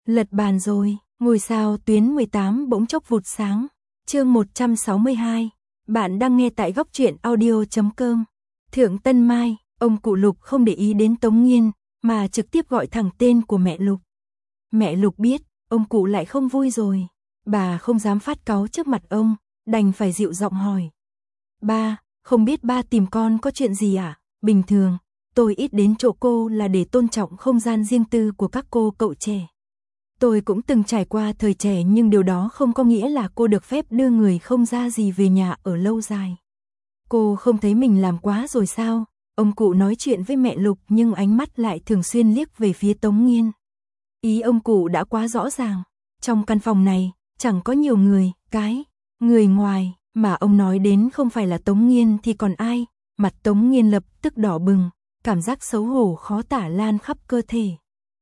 Lật bàn rồi, ngôi sao tuyến 18 bỗng chốc vụt sáng. Chương 162. Bạn đang nghe tại góc truyện audio.com. Thượng Tân Mai, ông cụ Lục không để ý đến Tống Nghiên, mà trực tiếp gọi thẳng tên của mẹ Lục. Mẹ Lục biết, ông cụ lại không vui rồi. Bà không dám phát cáu trước mặt ông, đành phải dịu giọng hỏi. Ba, không biết ba tìm con có chuyện gì à? Bình thường, tôi ít đến chỗ cô là để tôn trọng không gian riêng tư của các cô cậu trẻ. Tôi cũng từng trải qua thời trẻ nhưng điều đó không có nghĩa là cô được phép đưa người không ra gì về nhà ở lâu dài. Cô không thấy mình làm quá rồi sao? Ông cụ nói chuyện với mẹ Lục nhưng ánh mắt lại thường xuyên liếc về phía Tống Nghiên. Ý ông cụ đã quá rõ ràng. Trong căn phòng này, chẳng có nhiều người, người ngoài, mà ông nói đến không phải là Tống Nghiên thì còn ai? Mặt Tống Nghiên lập tức đỏ bừng, cảm giác xấu hổ khó tả lan khắp cơ thể.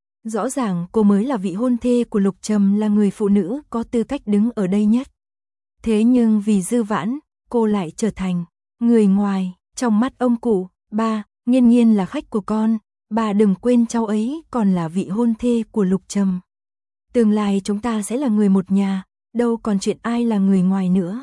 Rõ ràng cô mới là vị hôn thê của Lục Trầm, là người phụ nữ có tư cách đứng ở đây nhất. Thế nhưng vì Dư Vãn, cô lại trở thành người ngoài. Trong mắt ông cụ, ba, Nghiên Nghiên là khách của con, bà đừng quên cháu ấy còn là vị hôn thê của Lục Trầm. Tương lai chúng ta sẽ là người một nhà, đâu còn chuyện ai là người ngoài nữa.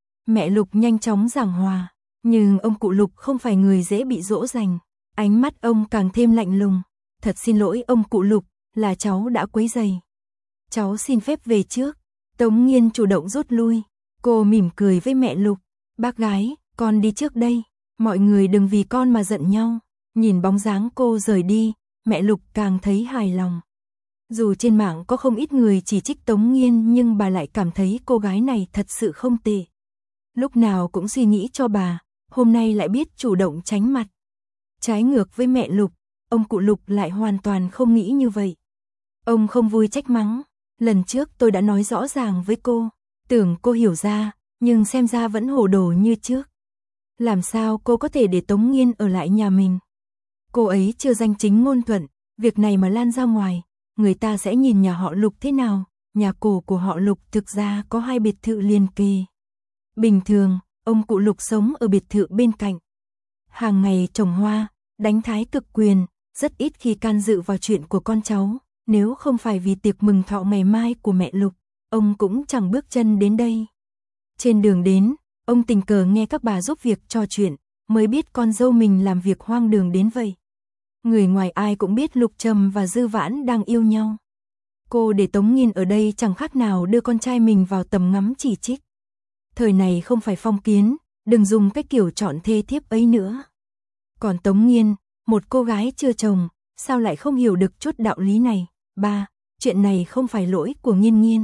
Mẹ Lục nhanh chóng giảng hòa, nhưng ông cụ Lục không phải người dễ bị dỗ dành. Ánh mắt ông càng thêm lạnh lùng. Thật xin lỗi ông cụ Lục, là cháu đã quấy rầy. Cháu xin phép về trước. Tống Nghiên chủ động rút lui. Cô mỉm cười với mẹ Lục. Bác gái, con đi trước đây. Mọi người đừng vì con mà giận nhau. Nhìn bóng dáng cô rời đi, mẹ Lục càng thấy hài lòng. Dù trên mạng có không ít người chỉ trích Tống Nghiên nhưng bà lại cảm thấy cô gái này thật sự không tệ. Lúc nào cũng suy nghĩ cho bà, hôm nay lại biết chủ động tránh mặt. Trái ngược với mẹ Lục, ông cụ Lục lại hoàn toàn không nghĩ như vậy. Ông không vui trách mắng. Lần trước tôi đã nói rõ ràng với cô, tưởng cô hiểu ra, nhưng xem ra vẫn hồ đồ như trước. Làm sao cô có thể để Tống Nghiên ở lại nhà mình? Cô ấy chưa danh chính ngôn thuận, việc này mà lan ra ngoài, người ta sẽ nhìn nhà họ Lục thế nào? Nhà cổ của họ Lục thực ra có 2 biệt thự liền kề. Bình thường, ông cụ Lục sống ở biệt thự bên cạnh. Hàng ngày trồng hoa, đánh thái cực quyền, rất ít khi can dự vào chuyện của con cháu. Nếu không phải vì tiệc mừng thọ ngày mai của mẹ Lục, ông cũng chẳng bước chân đến đây. Trên đường đến, ông tình cờ nghe các bà giúp việc trò chuyện, mới biết con dâu mình làm việc hoang đường đến vậy. Người ngoài ai cũng biết Lục Trầm và Dư Vãn đang yêu nhau. Cô để Tống Nghiên ở đây chẳng khác nào đưa con trai mình vào tầm ngắm chỉ trích. Thời này không phải phong kiến, đừng dùng cái kiểu chọn thê thiếp ấy nữa. Còn Tống Nghiên, một cô gái chưa chồng, sao lại không hiểu được chút đạo lý này? Ba, chuyện này không phải lỗi của Nghiên Nghiên.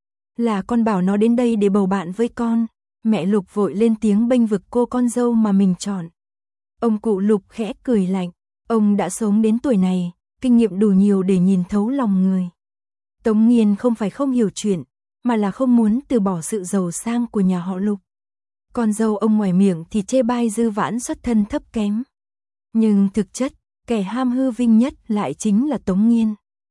Là con bảo nó đến đây để bầu bạn với con. Mẹ Lục vội lên tiếng bênh vực cô con dâu mà mình chọn. Ông cụ Lục khẽ cười lạnh. Ông đã sống đến tuổi này, kinh nghiệm đủ nhiều để nhìn thấu lòng người. Tống Nghiên không phải không hiểu chuyện, mà là không muốn từ bỏ sự giàu sang của nhà họ Lục. Con dâu ông ngoài miệng thì chê bai Dư Vãn xuất thân thấp kém. Nhưng thực chất, kẻ ham hư vinh nhất lại chính là Tống Nghiên.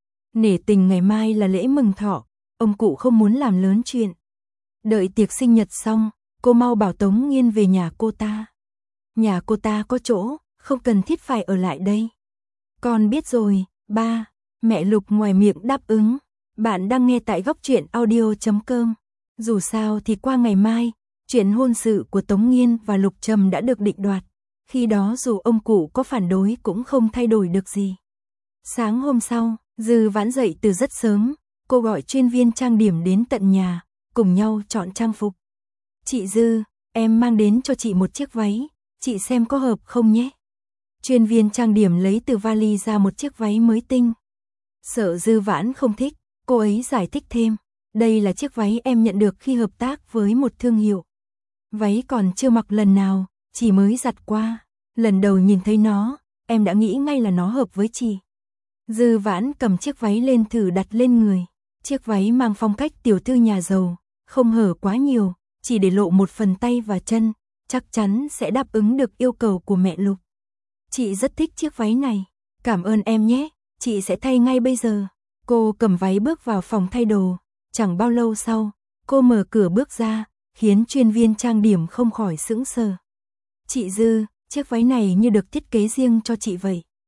Nể tình ngày mai là lễ mừng thọ, ông cụ không muốn làm lớn chuyện. Đợi tiệc sinh nhật xong, cô mau bảo Tống Nghiên về nhà cô ta. Nhà cô ta có chỗ, không cần thiết phải ở lại đây. Con biết rồi, ba. Mẹ Lục ngoài miệng đáp ứng. Bạn đang nghe tại góc truyện audio.com. Dù sao thì qua ngày mai, chuyện hôn sự của Tống Nghiên và Lục Trầm đã được định đoạt. Khi đó dù ông cụ có phản đối cũng không thay đổi được gì. Sáng hôm sau, Dư Vãn dậy từ rất sớm, cô gọi chuyên viên trang điểm đến tận nhà, cùng nhau chọn trang phục. Chị Dư, em mang đến cho chị một chiếc váy, chị xem có hợp không nhé. Chuyên viên trang điểm lấy từ vali ra một chiếc váy mới tinh. Sợ Dư Vãn không thích, cô ấy giải thích thêm. Đây là chiếc váy em nhận được khi hợp tác với một thương hiệu. Váy còn chưa mặc lần nào, chỉ mới giặt qua. Lần đầu nhìn thấy nó, em đã nghĩ ngay là nó hợp với chị. Dư Vãn cầm chiếc váy lên thử đặt lên người. Chiếc váy mang phong cách tiểu thư nhà giàu, không hở quá nhiều, chỉ để lộ một phần tay và chân, chắc chắn sẽ đáp ứng được yêu cầu của mẹ Lục. Chị rất thích chiếc váy này, cảm ơn em nhé, chị sẽ thay ngay bây giờ. Cô cầm váy bước vào phòng thay đồ, chẳng bao lâu sau, cô mở cửa bước ra, khiến chuyên viên trang điểm không khỏi sững sờ. Chị Dư, chiếc váy này như được thiết kế riêng cho chị vậy.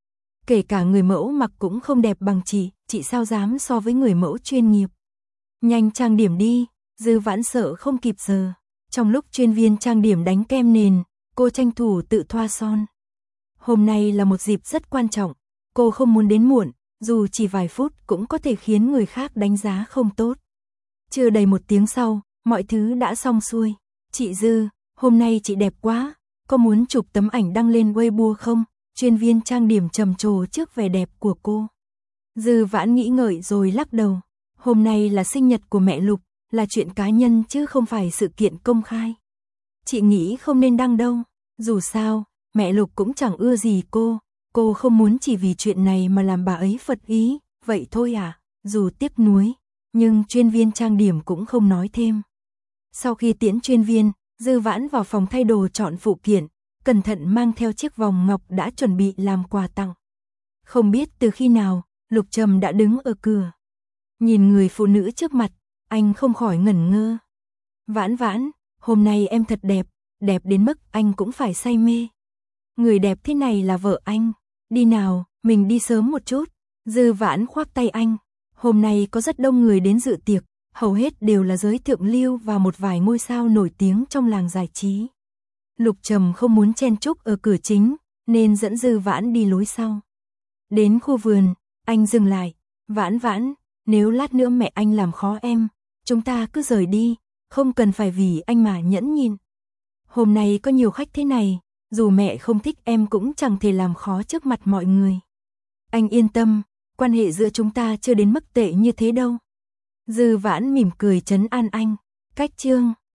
Kể cả người mẫu mặc cũng không đẹp bằng chị sao dám so với người mẫu chuyên nghiệp. Nhanh trang điểm đi, Dư Vãn sợ không kịp giờ. Trong lúc chuyên viên trang điểm đánh kem nền, cô tranh thủ tự thoa son. Hôm nay là một dịp rất quan trọng, cô không muốn đến muộn, dù chỉ vài phút cũng có thể khiến người khác đánh giá không tốt. Chưa đầy 1 tiếng sau, mọi thứ đã xong xuôi. Chị Dư, hôm nay chị đẹp quá, có muốn chụp tấm ảnh đăng lên Weibo không? Chuyên viên trang điểm trầm trồ trước vẻ đẹp của cô. Dư Vãn nghĩ ngợi rồi lắc đầu. Hôm nay là sinh nhật của mẹ Lục, là chuyện cá nhân chứ không phải sự kiện công khai. Chị nghĩ không nên đăng đâu, dù sao, mẹ Lục cũng chẳng ưa gì cô không muốn chỉ vì chuyện này mà làm bà ấy phật ý, vậy thôi à, dù tiếc nuối, nhưng chuyên viên trang điểm cũng không nói thêm. Sau khi tiễn chuyên viên, Dư Vãn vào phòng thay đồ chọn phụ kiện, cẩn thận mang theo chiếc vòng ngọc đã chuẩn bị làm quà tặng. Không biết từ khi nào, Lục Trầm đã đứng ở cửa. Nhìn người phụ nữ trước mặt, anh không khỏi ngẩn ngơ. Vãn Vãn, hôm nay em thật đẹp, đẹp đến mức anh cũng phải say mê. Người đẹp thế này là vợ anh, đi nào, mình đi sớm một chút. Dư Vãn khoác tay anh, hôm nay có rất đông người đến dự tiệc, hầu hết đều là giới thượng lưu và một vài ngôi sao nổi tiếng trong làng giải trí. Lục Trầm không muốn chen chúc ở cửa chính, nên dẫn Dư Vãn đi lối sau. Đến khu vườn, anh dừng lại, Vãn Vãn, nếu lát nữa mẹ anh làm khó em, chúng ta cứ rời đi, không cần phải vì anh mà nhẫn nhịn. Hôm nay có nhiều khách thế này, dù mẹ không thích em cũng chẳng thể làm khó trước mặt mọi người. Anh yên tâm, quan hệ giữa chúng ta chưa đến mức tệ như thế đâu. Dư Vãn mỉm cười trấn an anh, cách chương